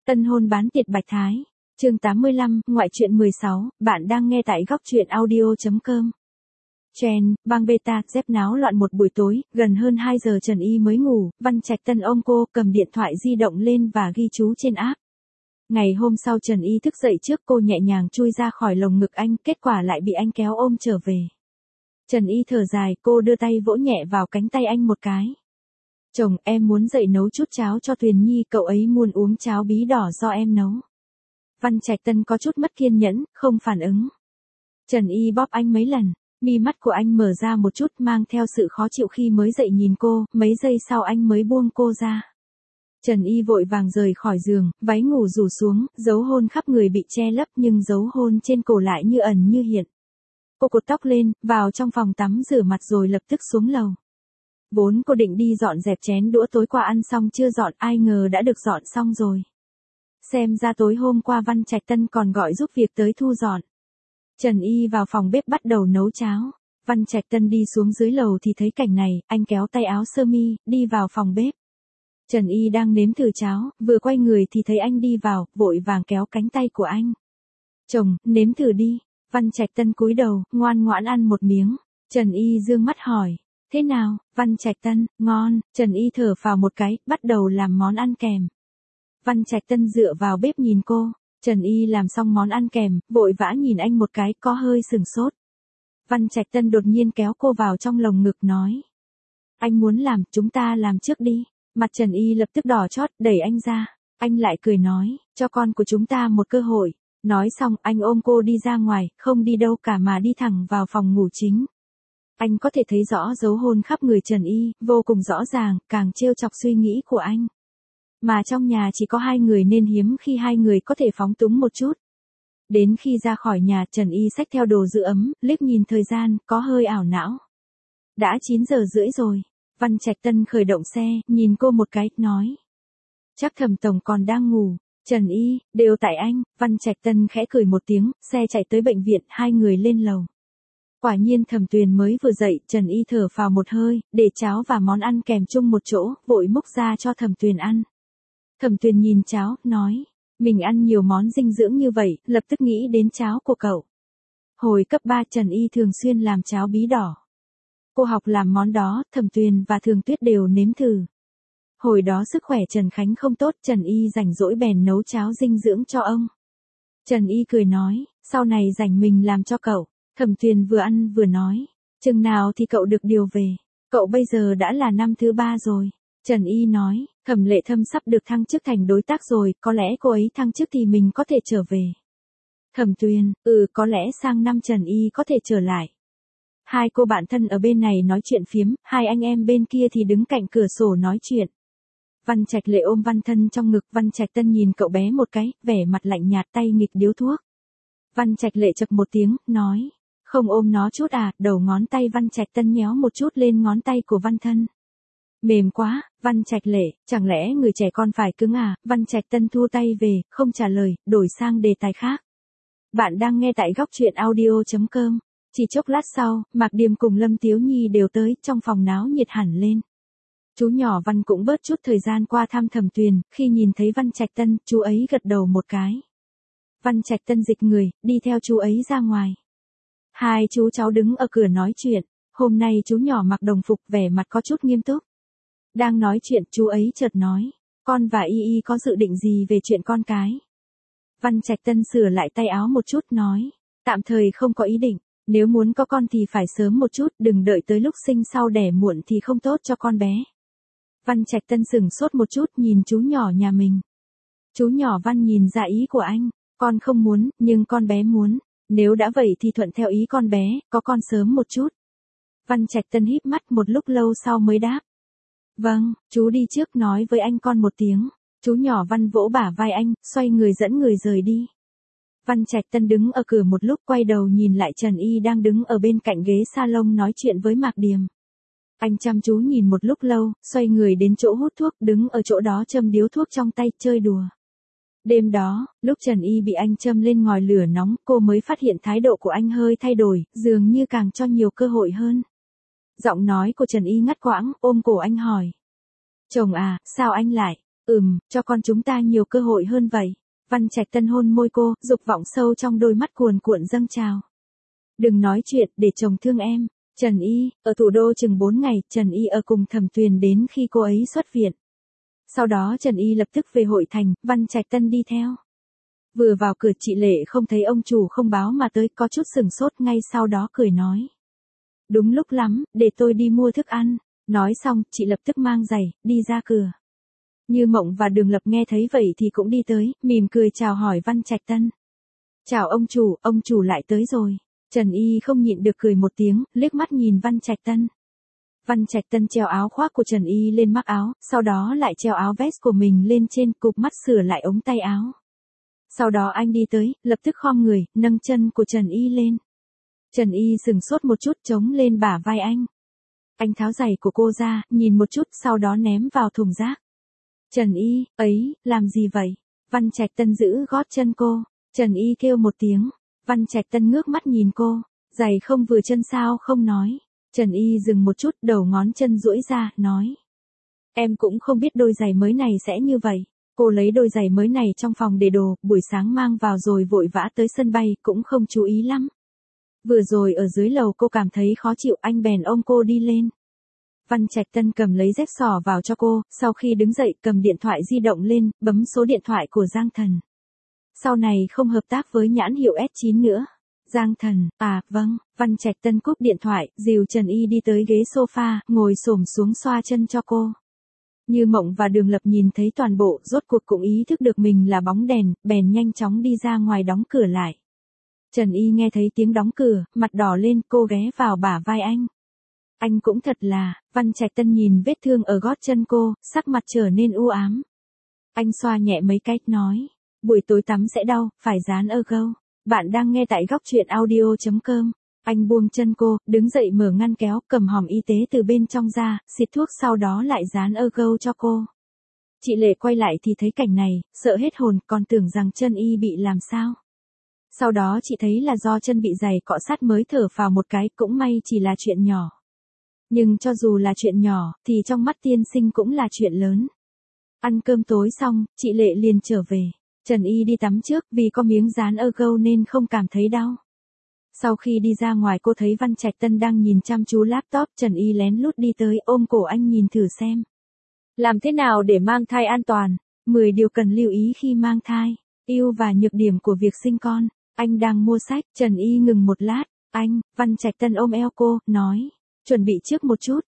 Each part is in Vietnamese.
Tân hôn bán tiệt Bạch Thái. Chương 85, ngoại truyện 16, bạn đang nghe tại góc truyện audio.com. Chen, bang beta, dép náo loạn một buổi tối, gần hơn 2 giờ Trần Y mới ngủ, Văn Trạch Tân ôm cô, cầm điện thoại di động lên và ghi chú trên app. Ngày hôm sau Trần Y thức dậy trước cô nhẹ nhàng chui ra khỏi lồng ngực anh, kết quả lại bị anh kéo ôm trở về. Trần Y thở dài, cô đưa tay vỗ nhẹ vào cánh tay anh một cái. Chồng, em muốn dậy nấu chút cháo cho Tuyền Nhi, cậu ấy muốn uống cháo bí đỏ do em nấu. Văn Trạch Tân có chút mất kiên nhẫn, không phản ứng. Trần Y bóp anh mấy lần, mi mắt của anh mở ra một chút mang theo sự khó chịu khi mới dậy nhìn cô, mấy giây sau anh mới buông cô ra. Trần Y vội vàng rời khỏi giường, váy ngủ rủ xuống, dấu hôn khắp người bị che lấp nhưng dấu hôn trên cổ lại như ẩn như hiện. Cô cột tóc lên, vào trong phòng tắm rửa mặt rồi lập tức xuống lầu. Vốn cô định đi dọn dẹp chén đũa tối qua ăn xong chưa dọn, ai ngờ đã được dọn xong rồi. Xem ra tối hôm qua Văn Trạch Tân còn gọi giúp việc tới thu dọn. Trần Y vào phòng bếp bắt đầu nấu cháo. Văn Trạch Tân đi xuống dưới lầu thì thấy cảnh này, anh kéo tay áo sơ mi, đi vào phòng bếp. Trần Y đang nếm thử cháo, vừa quay người thì thấy anh đi vào, vội vàng kéo cánh tay của anh. Chồng, nếm thử đi. Văn Trạch Tân cúi đầu, ngoan ngoãn ăn một miếng. Trần Y dương mắt hỏi. Thế nào, Văn Trạch Tân, ngon. Trần Y thở phào một cái, bắt đầu làm món ăn kèm. Văn Trạch Tân dựa vào bếp nhìn cô. Trần Y làm xong món ăn kèm, vội vã nhìn anh một cái, có hơi sừng sốt. Văn Trạch Tân đột nhiên kéo cô vào trong lồng ngực nói. Anh muốn làm, chúng ta làm trước đi. Mặt Trần Y lập tức đỏ chót, đẩy anh ra. Anh lại cười nói, cho con của chúng ta một cơ hội. Nói xong, anh ôm cô đi ra ngoài, không đi đâu cả mà đi thẳng vào phòng ngủ chính. Anh có thể thấy rõ dấu hôn khắp người Trần Y, vô cùng rõ ràng, càng trêu chọc suy nghĩ của anh. Mà trong nhà chỉ có hai người nên hiếm khi hai người có thể phóng túng một chút. Đến khi ra khỏi nhà, Trần Y xách theo đồ giữ ấm, liếc nhìn thời gian, có hơi ảo não. Đã 9 giờ rưỡi rồi. Văn Trạch Tân khởi động xe, nhìn cô một cái, nói. Chắc Thẩm tổng còn đang ngủ. Trần Y, đều tại anh. Văn Trạch Tân khẽ cười một tiếng, xe chạy tới bệnh viện, hai người lên lầu. Quả nhiên Thẩm Tuyền mới vừa dậy, Trần Y thở phào một hơi, để cháo và món ăn kèm chung một chỗ, vội múc ra cho Thẩm Tuyền ăn. Thẩm Tuyền nhìn cháo, nói, mình ăn nhiều món dinh dưỡng như vậy, lập tức nghĩ đến cháo của cậu. Hồi cấp 3 Trần Y thường xuyên làm cháo bí đỏ. Cô học làm món đó, Thẩm Tuyền và Thường Tuyết đều nếm thử. Hồi đó sức khỏe Trần Khánh không tốt, Trần Y rảnh rỗi bèn nấu cháo dinh dưỡng cho ông. Trần Y cười nói, sau này rảnh mình làm cho cậu. Thẩm Tuyền vừa ăn vừa nói, chừng nào thì cậu được điều về, cậu bây giờ đã là năm thứ 3 rồi. Trần Y nói, Thẩm Lệ Thâm sắp được thăng chức thành đối tác rồi, có lẽ cô ấy thăng chức thì mình có thể trở về. Thẩm Tuyền, có lẽ sang năm Trần Y có thể trở lại. Hai cô bạn thân ở bên này nói chuyện phiếm, hai anh em bên kia thì đứng cạnh cửa sổ nói chuyện. Văn Trạch Lệ ôm Văn Thân trong ngực, Văn Trạch Tân nhìn cậu bé một cái, vẻ mặt lạnh nhạt, tay nghịch điếu thuốc. Văn Trạch Lệ chập một tiếng, nói, không ôm nó chút à, đầu ngón tay Văn Trạch Tân nhéo một chút lên ngón tay của Văn Thân. Mềm quá, Văn Trạch Lệ, chẳng lẽ người trẻ con phải cứng à? Văn Trạch Tân thu tay về, không trả lời, đổi sang đề tài khác. Bạn đang nghe tại góc truyện audio.com. Chỉ chốc lát sau, Mạc Điềm cùng Lâm Tiếu Nhi đều tới, trong phòng náo nhiệt hẳn lên. Chú nhỏ Văn cũng bớt chút thời gian qua thăm Thẩm Tuyền, khi nhìn thấy Văn Trạch Tân, chú ấy gật đầu một cái. Văn Trạch Tân dịch người, đi theo chú ấy ra ngoài. Hai chú cháu đứng ở cửa nói chuyện, hôm nay chú nhỏ mặc đồng phục vẻ mặt có chút nghiêm túc. Đang nói chuyện chú ấy chợt nói, con và Y Y có dự định gì về chuyện con cái? Văn Trạch Tân sửa lại tay áo một chút nói, tạm thời không có ý định, nếu muốn có con thì phải sớm một chút, đừng đợi tới lúc sinh sau đẻ muộn thì không tốt cho con bé. Văn Trạch Tân sửng sốt một chút nhìn chú nhỏ nhà mình. Chú nhỏ Văn nhìn ra ý của anh, con không muốn, nhưng con bé muốn. Nếu đã vậy thì thuận theo ý con bé, có con sớm một chút. Văn Trạch Tân híp mắt một lúc lâu sau mới đáp. Vâng, chú đi trước nói với anh con một tiếng. Chú nhỏ Văn vỗ bả vai anh, xoay người dẫn người rời đi. Văn Trạch Tân đứng ở cửa một lúc quay đầu nhìn lại Trần Y đang đứng ở bên cạnh ghế salon nói chuyện với Mạc Điềm. Anh chăm chú nhìn một lúc lâu, xoay người đến chỗ hút thuốc, đứng ở chỗ đó châm điếu thuốc trong tay, chơi đùa. Đêm đó, lúc Trần Y bị anh châm lên ngòi lửa nóng, cô mới phát hiện thái độ của anh hơi thay đổi, dường như càng cho nhiều cơ hội hơn. Giọng nói của Trần Y ngắt quãng, ôm cổ anh hỏi. Chồng à, sao anh lại? Cho con chúng ta nhiều cơ hội hơn vậy. Văn Trạch Tân hôn môi cô, dục vọng sâu trong đôi mắt cuồn cuộn dâng trào. Đừng nói chuyện, để chồng thương em. Trần Y, ở thủ đô chừng 4 ngày, Trần Y ở cùng Thẩm Tuyền đến khi cô ấy xuất viện. Sau đó Trần Y lập tức về hội thành, Văn Trạch Tân đi theo. Vừa vào cửa chị Lệ không thấy ông chủ không báo mà tới, có chút sừng sốt, ngay sau đó cười nói. Đúng lúc lắm, để tôi đi mua thức ăn. Nói xong, chị lập tức mang giày, đi ra cửa. Như Mộng và Đường Lập nghe thấy vậy thì cũng đi tới, mỉm cười chào hỏi Văn Trạch Tân. Chào ông chủ lại tới rồi. Trần Y không nhịn được cười một tiếng, liếc mắt nhìn Văn Trạch Tân. Văn Trạch Tân treo áo khoác của Trần Y lên mắc áo, sau đó lại treo áo vest của mình lên trên, cụp mắt sửa lại ống tay áo. Sau đó anh đi tới, lập tức khom người, nâng chân của Trần Y lên. Trần Y sừng sốt một chút, chống lên bả vai anh. Anh tháo giày của cô ra, nhìn một chút, sau đó ném vào thùng rác. Trần Y, ấy, làm gì vậy? Văn Trạch Tân giữ gót chân cô. Trần Y kêu một tiếng. Văn Trạch Tân ngước mắt nhìn cô. Giày không vừa chân sao không nói. Trần Y dừng một chút, đầu ngón chân duỗi ra, nói. Em cũng không biết đôi giày mới này sẽ như vậy. Cô lấy đôi giày mới này trong phòng để đồ, buổi sáng mang vào rồi vội vã tới sân bay, cũng không chú ý lắm. Vừa rồi ở dưới lầu cô cảm thấy khó chịu, anh bèn ôm cô đi lên. Văn Trạch Tân cầm lấy dép sỏ vào cho cô, sau khi đứng dậy cầm điện thoại di động lên, bấm số điện thoại của Giang Thần. Sau này không hợp tác với nhãn hiệu S9 nữa. Giang Thần, vâng, Văn Trạch Tân cúp điện thoại, dìu Trần Y đi tới ghế sofa, ngồi xổm xuống xoa chân cho cô. Như Mộng và Đường Lập nhìn thấy toàn bộ, rốt cuộc cũng ý thức được mình là bóng đèn, bèn nhanh chóng đi ra ngoài đóng cửa lại. Trần Y nghe thấy tiếng đóng cửa, mặt đỏ lên, cô ghé vào bả vai anh. Anh cũng thật là, Văn Trạch Tân nhìn vết thương ở gót chân cô, sắc mặt trở nên u ám. Anh xoa nhẹ mấy cái, nói, buổi tối tắm sẽ đau, phải dán ergo. Bạn đang nghe tại góc truyện audio.com. Anh buông chân cô, đứng dậy mở ngăn kéo, cầm hòm y tế từ bên trong ra, xịt thuốc sau đó lại dán ergo cho cô. Chị Lệ quay lại thì thấy cảnh này, sợ hết hồn, còn tưởng rằng chân Y bị làm sao. Sau đó chị thấy là do chân bị giày cọ sát mới thở phào một cái, cũng may chỉ là chuyện nhỏ. Nhưng cho dù là chuyện nhỏ, thì trong mắt tiên sinh cũng là chuyện lớn. Ăn cơm tối xong, chị Lệ liền trở về. Trần Y đi tắm trước, vì có miếng dán ergo nên không cảm thấy đau. Sau khi đi ra ngoài cô thấy Văn Trạch Tân đang nhìn chăm chú laptop, Trần Y lén lút đi tới ôm cổ anh nhìn thử xem. Làm thế nào để mang thai an toàn? 10 điều cần lưu ý khi mang thai. Ưu và nhược điểm của việc sinh con. Anh đang mua sách, Trần Y ngừng một lát. Văn Trạch Tân ôm eo cô, nói. Chuẩn bị trước một chút.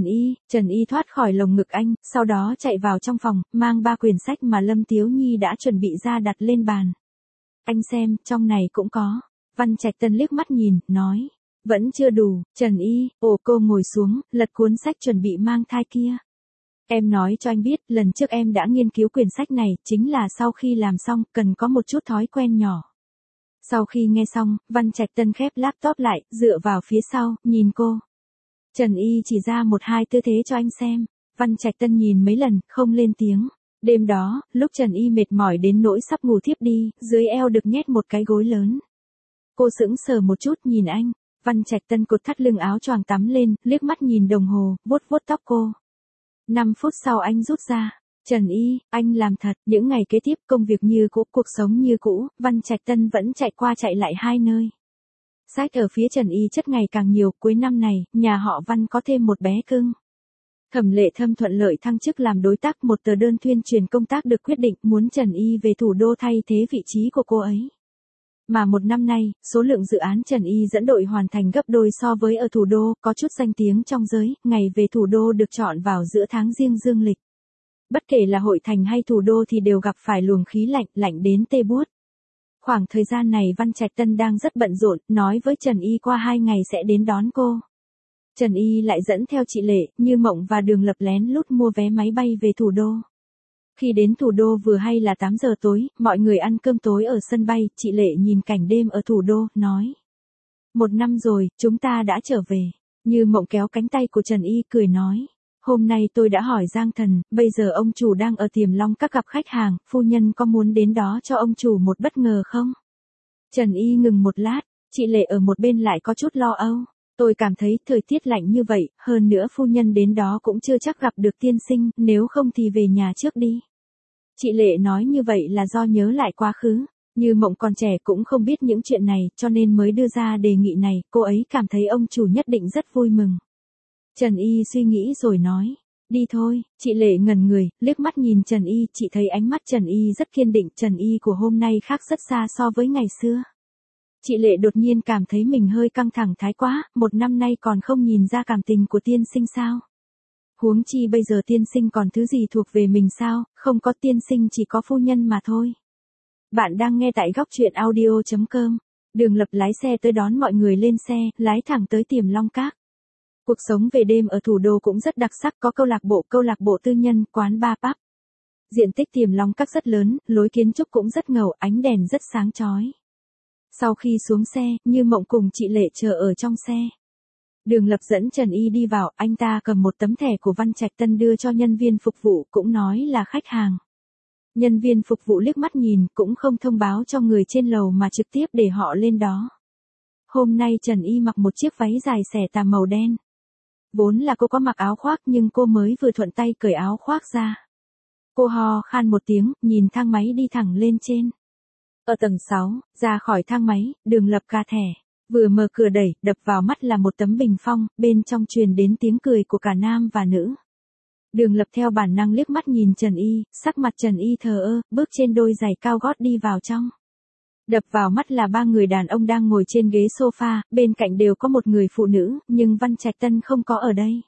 Trần Y thoát khỏi lồng ngực anh, sau đó chạy vào trong phòng, mang 3 quyển sách mà Lâm Tiếu Nhi đã chuẩn bị ra đặt lên bàn. Anh xem, trong này cũng có. Văn Trạch Tân liếc mắt nhìn, nói. Vẫn chưa đủ, Trần Y, cô ngồi xuống, lật cuốn sách chuẩn bị mang thai kia. Em nói cho anh biết, lần trước em đã nghiên cứu quyển sách này, chính là sau khi làm xong, cần có một chút thói quen nhỏ. Sau khi nghe xong, Văn Trạch Tân khép laptop lại, dựa vào phía sau, nhìn cô. Trần Y chỉ ra 1-2 tư thế cho anh xem. Văn Trạch Tân nhìn mấy lần, không lên tiếng. Đêm đó, lúc Trần Y mệt mỏi đến nỗi sắp ngủ thiếp đi, dưới eo được nhét một cái gối lớn. Cô sững sờ một chút nhìn anh. Văn Trạch Tân cột thắt lưng áo choàng tắm lên, liếc mắt nhìn đồng hồ, vuốt vuốt tóc cô. 5 phút sau anh rút ra. Trần Y, anh làm thật. Những ngày kế tiếp công việc như cũ, cuộc sống như cũ, Văn Trạch Tân vẫn chạy qua chạy lại 2 nơi. Sách ở phía Trần Y chất ngày càng nhiều, cuối năm này, nhà họ Văn có thêm một bé cưng. Thẩm Lệ Thâm thuận lợi thăng chức làm đối tác, một tờ đơn tuyên truyền công tác được quyết định muốn Trần Y về thủ đô thay thế vị trí của cô ấy. Mà một năm nay, số lượng dự án Trần Y dẫn đội hoàn thành gấp đôi so với ở thủ đô, có chút danh tiếng trong giới, ngày về thủ đô được chọn vào giữa tháng Giêng dương lịch. Bất kể là hội thành hay thủ đô thì đều gặp phải luồng khí lạnh, lạnh đến tê buốt. Khoảng thời gian này Văn Trạch Tân đang rất bận rộn, nói với Trần Y qua 2 ngày sẽ đến đón cô. Trần Y lại dẫn theo chị Lệ, Như Mộng và Đường Lập lén lút mua vé máy bay về thủ đô. Khi đến thủ đô vừa hay là 8 giờ tối, mọi người ăn cơm tối ở sân bay, chị Lệ nhìn cảnh đêm ở thủ đô, nói. 1 năm rồi, chúng ta đã trở về. Như Mộng kéo cánh tay của Trần Y cười nói. Hôm nay tôi đã hỏi Giang Thần, bây giờ ông chủ đang ở Tiềm Long Các gặp khách hàng, phu nhân có muốn đến đó cho ông chủ một bất ngờ không? Trần Y ngừng một lát, chị Lệ ở một bên lại có chút lo âu. Tôi cảm thấy thời tiết lạnh như vậy, hơn nữa phu nhân đến đó cũng chưa chắc gặp được tiên sinh, nếu không thì về nhà trước đi. Chị Lệ nói như vậy là do nhớ lại quá khứ. Như Mộng còn trẻ cũng không biết những chuyện này, cho nên mới đưa ra đề nghị này, cô ấy cảm thấy ông chủ nhất định rất vui mừng. Trần Y suy nghĩ rồi nói, đi thôi. Chị Lệ ngẩn người, liếc mắt nhìn Trần Y, chị thấy ánh mắt Trần Y rất kiên định, Trần Y của hôm nay khác rất xa so với ngày xưa. Chị Lệ đột nhiên cảm thấy mình hơi căng thẳng thái quá, một năm nay còn không nhìn ra cảm tình của tiên sinh sao? Huống chi bây giờ tiên sinh còn thứ gì thuộc về mình sao, không có tiên sinh chỉ có phu nhân mà thôi. Bạn đang nghe tại góc truyện audio.com. Đường Lập lái xe tới đón mọi người lên xe, lái thẳng tới Tiềm Long Các. Cuộc sống về đêm ở thủ đô cũng rất đặc sắc, có câu lạc bộ tư nhân, quán bar pub. Diện tích Tiềm Long Các rất lớn, lối kiến trúc cũng rất ngầu, ánh đèn rất sáng chói. Sau khi xuống xe, Như Mộng cùng chị Lệ chờ ở trong xe. Đường Lập dẫn Trần Y đi vào, anh ta cầm một tấm thẻ của Văn Trạch Tân đưa cho nhân viên phục vụ, cũng nói là khách hàng. Nhân viên phục vụ liếc mắt nhìn, cũng không thông báo cho người trên lầu mà trực tiếp để họ lên đó. Hôm nay Trần Y mặc một chiếc váy dài xẻ tà màu đen. Vốn là cô có mặc áo khoác nhưng cô mới vừa thuận tay cởi áo khoác ra. Cô ho khan một tiếng, nhìn thang máy đi thẳng lên trên. Ở tầng 6, ra khỏi thang máy, Đường Lập cà thẻ. Vừa mở cửa đẩy, đập vào mắt là một tấm bình phong, bên trong truyền đến tiếng cười của cả nam và nữ. Đường Lập theo bản năng liếc mắt nhìn Trần Y, sắc mặt Trần Y thờ ơ, bước trên đôi giày cao gót đi vào trong. Đập vào mắt là 3 người đàn ông đang ngồi trên ghế sofa, bên cạnh đều có một người phụ nữ, nhưng Văn Trạch Tân không có ở đây.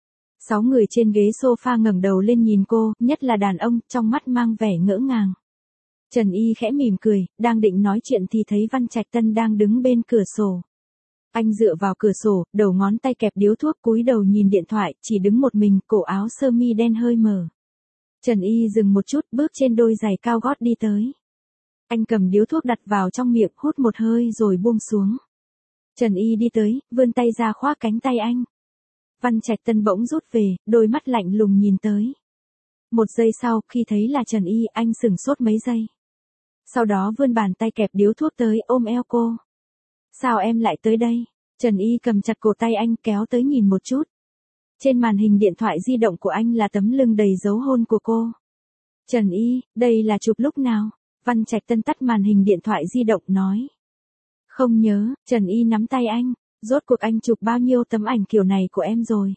6 người trên ghế sofa ngẩng đầu lên nhìn cô, nhất là đàn ông, trong mắt mang vẻ ngỡ ngàng. Trần Y khẽ mỉm cười, đang định nói chuyện thì thấy Văn Trạch Tân đang đứng bên cửa sổ. Anh dựa vào cửa sổ, đầu ngón tay kẹp điếu thuốc, cúi đầu nhìn điện thoại, chỉ đứng một mình, cổ áo sơ mi đen hơi mở. Trần Y dừng một chút, bước trên đôi giày cao gót đi tới. Anh cầm điếu thuốc đặt vào trong miệng, hút một hơi rồi buông xuống. Trần Y đi tới, vươn tay ra khoác cánh tay anh. Văn Trạch Tân bỗng rút về, đôi mắt lạnh lùng nhìn tới. Một giây sau, khi thấy là Trần Y, anh sửng sốt mấy giây. Sau đó vươn bàn tay kẹp điếu thuốc tới, ôm eo cô. Sao em lại tới đây? Trần Y cầm chặt cổ tay anh, kéo tới nhìn một chút. Trên màn hình điện thoại di động của anh là tấm lưng đầy dấu hôn của cô. Trần Y, đây là chụp lúc nào? Văn Trạch Tân tắt màn hình điện thoại di động nói. Không nhớ. Trần Y nắm tay anh. Rốt cuộc anh chụp bao nhiêu tấm ảnh kiểu này của em rồi?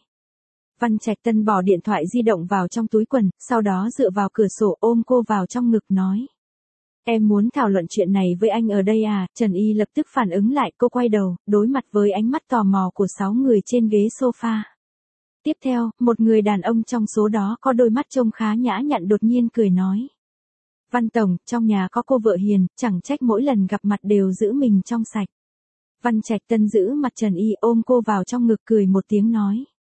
Văn Trạch Tân bỏ điện thoại di động vào trong túi quần, sau đó dựa vào cửa sổ ôm cô vào trong ngực nói. Em muốn thảo luận chuyện này với anh ở đây à? Trần Y lập tức phản ứng lại, cô quay đầu, đối mặt với ánh mắt tò mò của 6 người trên ghế sofa. Tiếp theo, một người đàn ông trong số đó có đôi mắt trông khá nhã nhặn đột nhiên cười nói. Văn Tổng, trong nhà có cô vợ hiền, chẳng trách mỗi lần gặp mặt đều giữ mình trong sạch. Văn Trạch Tân giữ mặt Trần Y, ôm cô vào trong ngực, cười một tiếng nói.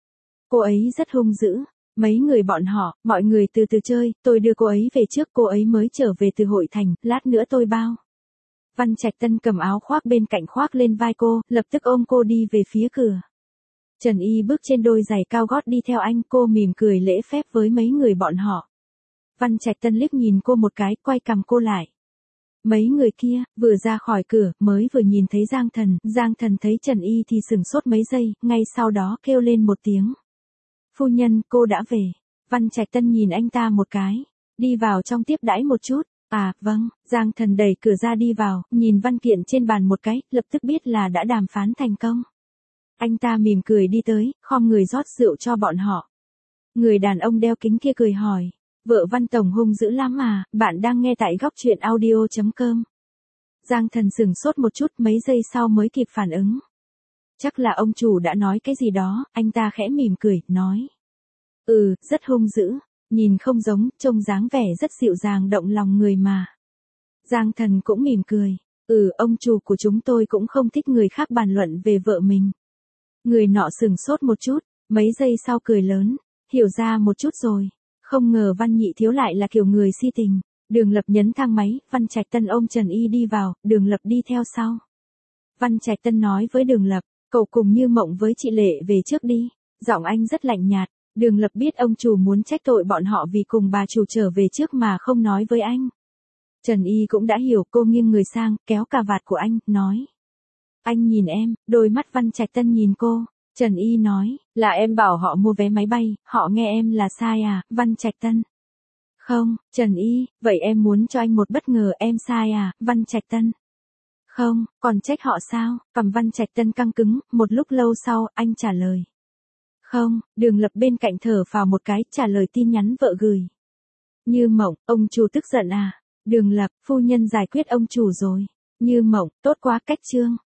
Cô ấy rất hung dữ. Mấy người bọn họ, mọi người từ từ chơi, tôi đưa cô ấy về trước, cô ấy mới trở về từ hội thành, lát nữa tôi bao. Văn Trạch Tân cầm áo khoác bên cạnh khoác lên vai cô, lập tức ôm cô đi về phía cửa. Trần Y bước trên đôi giày cao gót đi theo anh, cô mỉm cười lễ phép với mấy người bọn họ. Văn Trạch Tân liếc nhìn cô một cái, quay cằm cô lại. Mấy người kia, vừa ra khỏi cửa, mới vừa nhìn thấy Giang Thần thấy Trần Y thì sửng sốt mấy giây, ngay sau đó kêu lên một tiếng. Phu nhân, cô đã về. Văn Trạch Tân nhìn anh ta một cái. Đi vào trong tiếp đãi một chút. À, vâng. Giang Thần đẩy cửa ra đi vào, nhìn văn kiện trên bàn một cái, lập tức biết là đã đàm phán thành công. Anh ta mỉm cười đi tới, khom người rót rượu cho bọn họ. Người đàn ông đeo kính kia cười hỏi. Vợ Văn Tổng hung dữ lắm à? Bạn đang nghe tại góc truyện audio.com. Giang Thần sửng sốt một chút, mấy giây sau mới kịp phản ứng. Chắc là ông chủ đã nói cái gì đó, anh ta khẽ mỉm cười, nói. Rất hung dữ, nhìn không giống, trông dáng vẻ rất dịu dàng động lòng người mà. Giang Thần cũng mỉm cười. Ông chủ của chúng tôi cũng không thích người khác bàn luận về vợ mình. Người nọ sửng sốt một chút, mấy giây sau cười lớn, hiểu ra một chút rồi. Không ngờ Văn Nhị thiếu lại là kiểu người si tình. Đường Lập nhấn thang máy, Văn Trạch Tân ôm Trần Y đi vào, Đường Lập đi theo sau. Văn Trạch Tân nói với Đường Lập, cậu cùng Như Mộng với chị Lệ về trước đi. Giọng anh rất lạnh nhạt. Đường Lập biết ông chủ muốn trách tội bọn họ vì cùng bà chủ trở về trước mà không nói với anh. Trần Y cũng đã hiểu, cô nghiêng người sang, kéo cà vạt của anh, nói. Anh nhìn em. Đôi mắt Văn Trạch Tân nhìn cô. Trần Y nói, là em bảo họ mua vé máy bay, họ nghe em là sai à? Văn Trạch Tân. Không, Trần Y, vậy em muốn cho anh một bất ngờ em sai à, Văn Trạch Tân. Không, còn trách họ sao, cằm Văn Trạch Tân căng cứng, một lúc lâu sau, anh trả lời. Không, Đường Lập bên cạnh thở phào một cái, trả lời tin nhắn vợ gửi. Như Mộng, ông chủ tức giận à? Đường Lập, phu nhân giải quyết ông chủ rồi. Như Mộng, tốt quá cách Trương.